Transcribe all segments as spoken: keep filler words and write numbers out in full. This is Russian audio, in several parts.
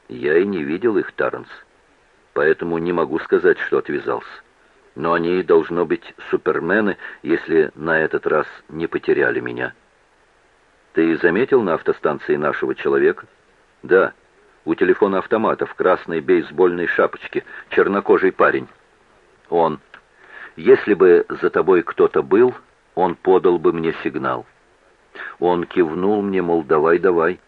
Я и не видел их, Тарренс, поэтому не могу сказать, что отвязался. Но они, должно быть, супермены, если на этот раз не потеряли меня. Ты заметил на автостанции нашего человека? Да, у телефона автомата в красной бейсбольной шапочке, чернокожий парень. Он. Если бы за тобой кто-то был, он подал бы мне сигнал. Он кивнул мне, мол, давай, давай.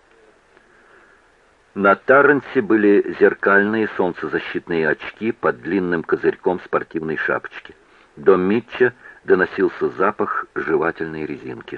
На Тарренсе были зеркальные солнцезащитные очки под длинным козырьком спортивной шапочки. До Митча доносился запах жевательной резинки.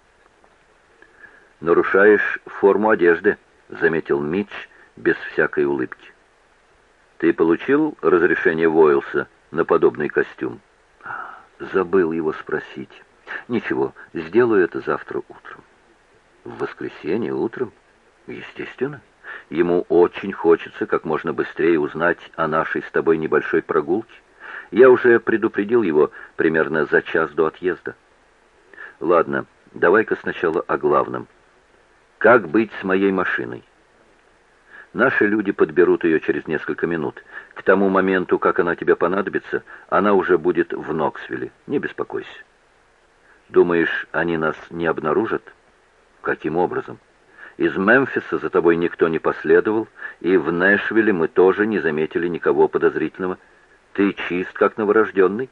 «Нарушаешь форму одежды», — заметил Митч без всякой улыбки. «Ты получил разрешение Войлса на подобный костюм?» «Забыл его спросить. Ничего, сделаю это завтра утром». «В воскресенье утром?» «Естественно. Ему очень хочется как можно быстрее узнать о нашей с тобой небольшой прогулке. Я уже предупредил его примерно за час до отъезда». «Ладно, давай-ка сначала о главном. Как быть с моей машиной?» «Наши люди подберут ее через несколько минут. К тому моменту, как она тебе понадобится, она уже будет в Ноксвилле. Не беспокойся». «Думаешь, они нас не обнаружат?» «Каким образом? Из Мемфиса за тобой никто не последовал, и в Нэшвилле мы тоже не заметили никого подозрительного. Ты чист, как новорожденный».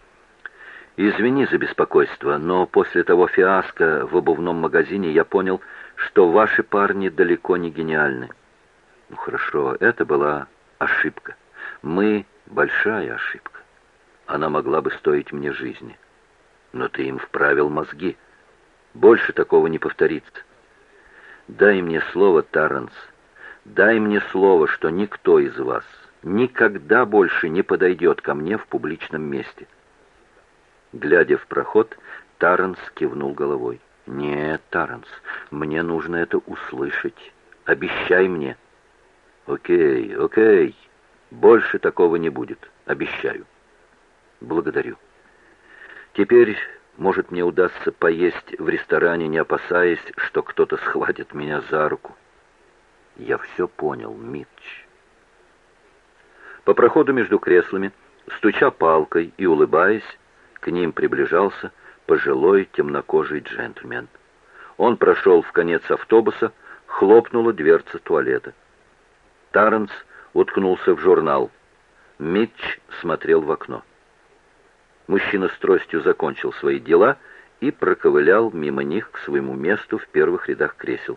«Извини за беспокойство, но после того фиаско в обувном магазине я понял, что ваши парни далеко не гениальны». «Ну хорошо, это была ошибка. Мы — большая ошибка. Она могла бы стоить мне жизни. Но ты им вправил мозги. Больше такого не повторится. Дай мне слово, Тарренс, дай мне слово, что никто из вас никогда больше не подойдет ко мне в публичном месте». Глядя в проход, Тарренс кивнул головой. «Нет, Тарренс, мне нужно это услышать. Обещай мне». «Окей, окей. Больше такого не будет. Обещаю». «Благодарю. Теперь, может, мне удастся поесть в ресторане, не опасаясь, что кто-то схватит меня за руку». «Я все понял, Митч». По проходу между креслами, стуча палкой и улыбаясь, к ним приближался пожилой темнокожий джентльмен. Он прошел в конец автобуса, хлопнула дверца туалета. Тарренс уткнулся в журнал. Митч смотрел в окно. Мужчина с тростью закончил свои дела и проковылял мимо них к своему месту в первых рядах кресел.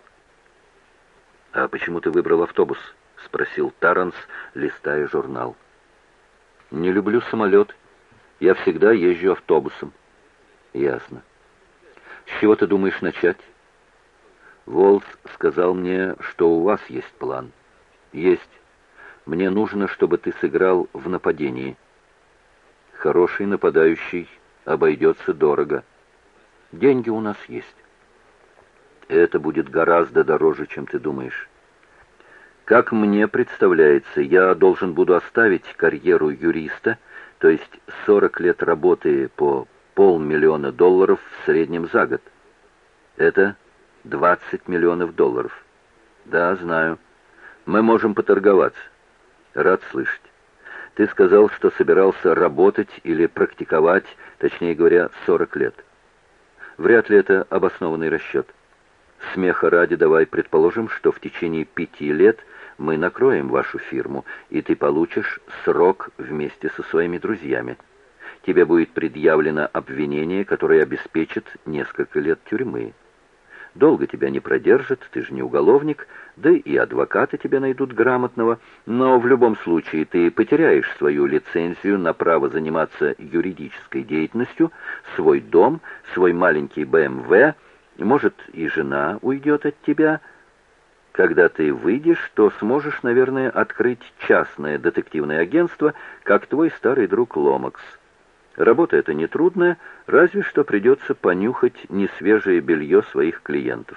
«А почему ты выбрал автобус?» — спросил Тарренс, листая журнал. «Не люблю самолет. Я всегда езжу автобусом». «Ясно. С чего ты думаешь начать?» «Волс сказал мне, что у вас есть план». «Есть. Мне нужно, чтобы ты сыграл в нападении». «Хороший нападающий обойдется дорого. Деньги у нас есть». «Это будет гораздо дороже, чем ты думаешь. Как мне представляется, я должен буду оставить карьеру юриста, то есть сорок лет работы по полмиллиона долларов в среднем за год. Это двадцать миллионов долларов. Да, знаю. Мы можем поторговаться. Рад слышать. Ты сказал, что собирался работать или практиковать, точнее говоря, сорок лет. Вряд ли это обоснованный расчет. Смеха ради давай предположим, что в течение пяти лет мы накроем вашу фирму, и ты получишь срок вместе со своими друзьями. Тебе будет предъявлено обвинение, которое обеспечит несколько лет тюрьмы. Долго тебя не продержат, ты же не уголовник, да и адвокаты тебе найдут грамотного, но в любом случае ты потеряешь свою лицензию на право заниматься юридической деятельностью, свой дом, свой маленький бэ эм вэ, может, и жена уйдет от тебя. Когда ты выйдешь, то сможешь, наверное, открыть частное детективное агентство, как твой старый друг Ломакс. Работа эта нетрудная, разве что придется понюхать несвежее белье своих клиентов.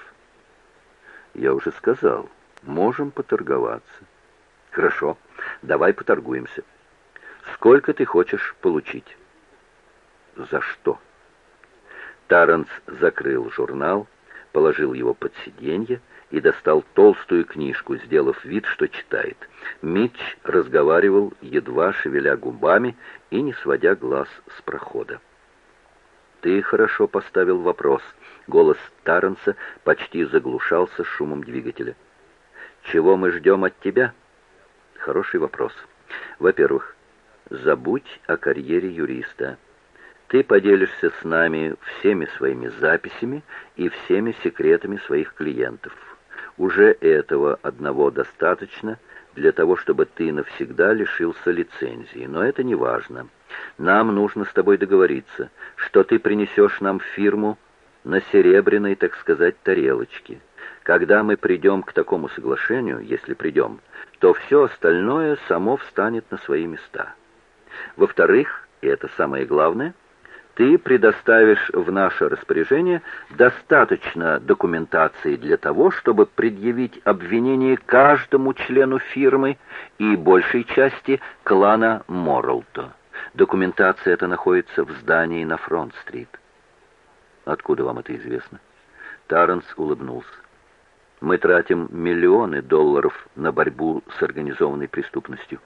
Я уже сказал, можем поторговаться. Хорошо, давай поторгуемся. Сколько ты хочешь получить? За что? Тарренс закрыл журнал, положил его под сиденье и достал толстую книжку, сделав вид, что читает. Митч разговаривал, едва шевеля губами и не сводя глаз с прохода. «Ты хорошо поставил вопрос». Голос Тарренса почти заглушался шумом двигателя. «Чего мы ждем от тебя?» «Хороший вопрос. Во-первых, забудь о карьере юриста. Ты поделишься с нами всеми своими записями и всеми секретами своих клиентов. Уже этого одного достаточно для того, чтобы ты навсегда лишился лицензии, но это не важно. Нам нужно с тобой договориться, что ты принесешь нам фирму на серебряной, так сказать, тарелочке. Когда мы придем к такому соглашению, если придем, то все остальное само встанет на свои места. Во-вторых, и это самое главное, ты предоставишь в наше распоряжение достаточно документации для того, чтобы предъявить обвинение каждому члену фирмы и большей части клана Моррелто. Документация эта находится в здании на Фронт-стрит. Откуда вам это известно? Тарренс улыбнулся. Мы тратим миллионы долларов на борьбу с организованной преступностью.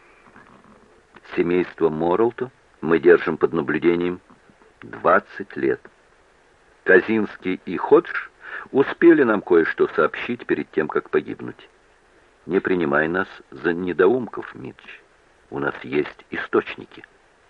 Семейство Моррелто мы держим под наблюдением двадцать лет. Казинский и Ходж успели нам кое-что сообщить перед тем, как погибнуть. Не принимай нас за недоумков, Митч. У нас есть источники.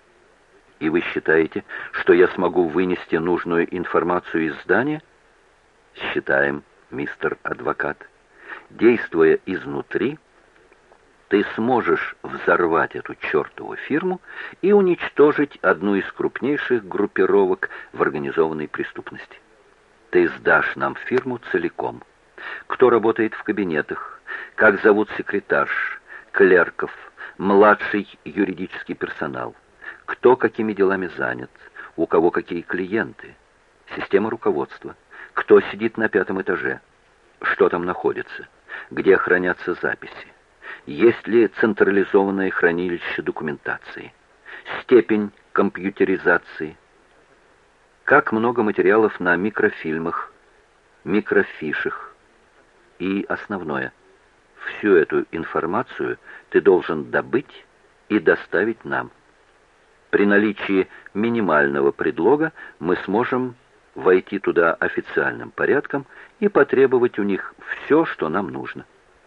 И вы считаете, что я смогу вынести нужную информацию из здания? Считаем, мистер адвокат. Действуя изнутри, ты сможешь взорвать эту чертову фирму и уничтожить одну из крупнейших группировок в организованной преступности. Ты сдашь нам фирму целиком. Кто работает в кабинетах, как зовут секретарш, клерков, младший юридический персонал, кто какими делами занят, у кого какие клиенты, система руководства, кто сидит на пятом этаже, что там находится, где хранятся записи, есть ли централизованное хранилище документации, степень компьютеризации, как много материалов на микрофильмах, микрофишах и основное. Всю эту информацию ты должен добыть и доставить нам. При наличии минимального предлога мы сможем войти туда официальным порядком и потребовать у них все, что нам нужно.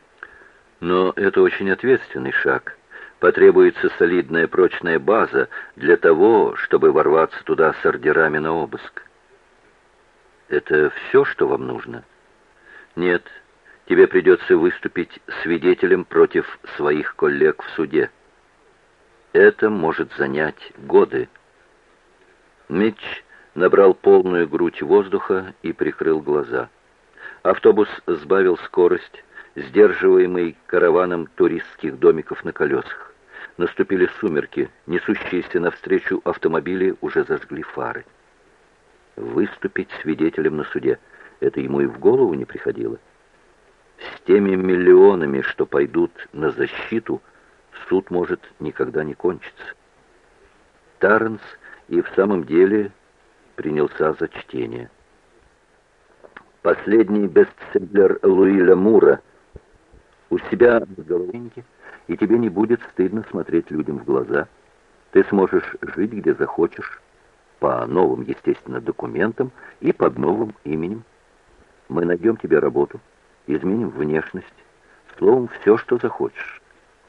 Но это очень ответственный шаг. Потребуется солидная прочная база для того, чтобы ворваться туда с ордерами на обыск. Это все, что вам нужно? Нет, тебе придется выступить свидетелем против своих коллег в суде. Это может занять годы. Митч набрал полную грудь воздуха и прикрыл глаза. Автобус сбавил скорость, сдерживаемый караваном туристских домиков на колесах. Наступили сумерки, несущиеся навстречу автомобили уже зажгли фары. Выступить свидетелем на суде — это ему и в голову не приходило. С теми миллионами, что пойдут на защиту, суд может никогда не кончиться. Тарренс и в самом деле принялся за чтение. Последний бестселлер Луи Ламура. У себя в головеньке, и тебе не будет стыдно смотреть людям в глаза. Ты сможешь жить где захочешь, по новым, естественно, документам и под новым именем. Мы найдем тебе работу, изменим внешность, словом, все, что захочешь.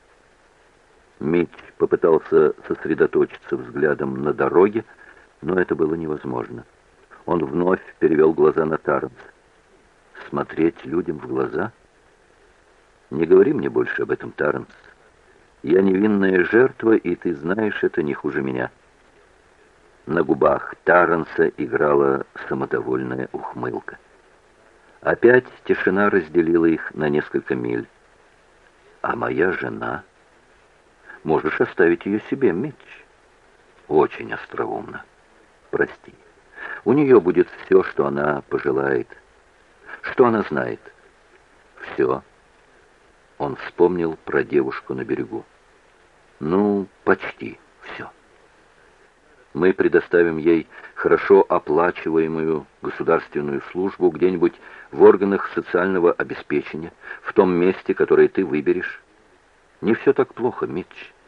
Митч попытался сосредоточиться взглядом на дороге, но это было невозможно. Он вновь перевел глаза на Тарренса. Смотреть людям в глаза? Не говори мне больше об этом, Тарренс. Я невинная жертва, и ты знаешь это не хуже меня. На губах Тарренса играла самодовольная ухмылка. Опять тишина разделила их на несколько миль. А моя жена... Можешь оставить ее себе, Митч. Очень остроумно. Прости. У нее будет все, что она пожелает. Что она знает? Все. Он вспомнил про девушку на берегу. Ну, почти все. Мы предоставим ей хорошо оплачиваемую государственную службу где-нибудь в органах социального обеспечения, в том месте, которое ты выберешь. Не все так плохо, Митч.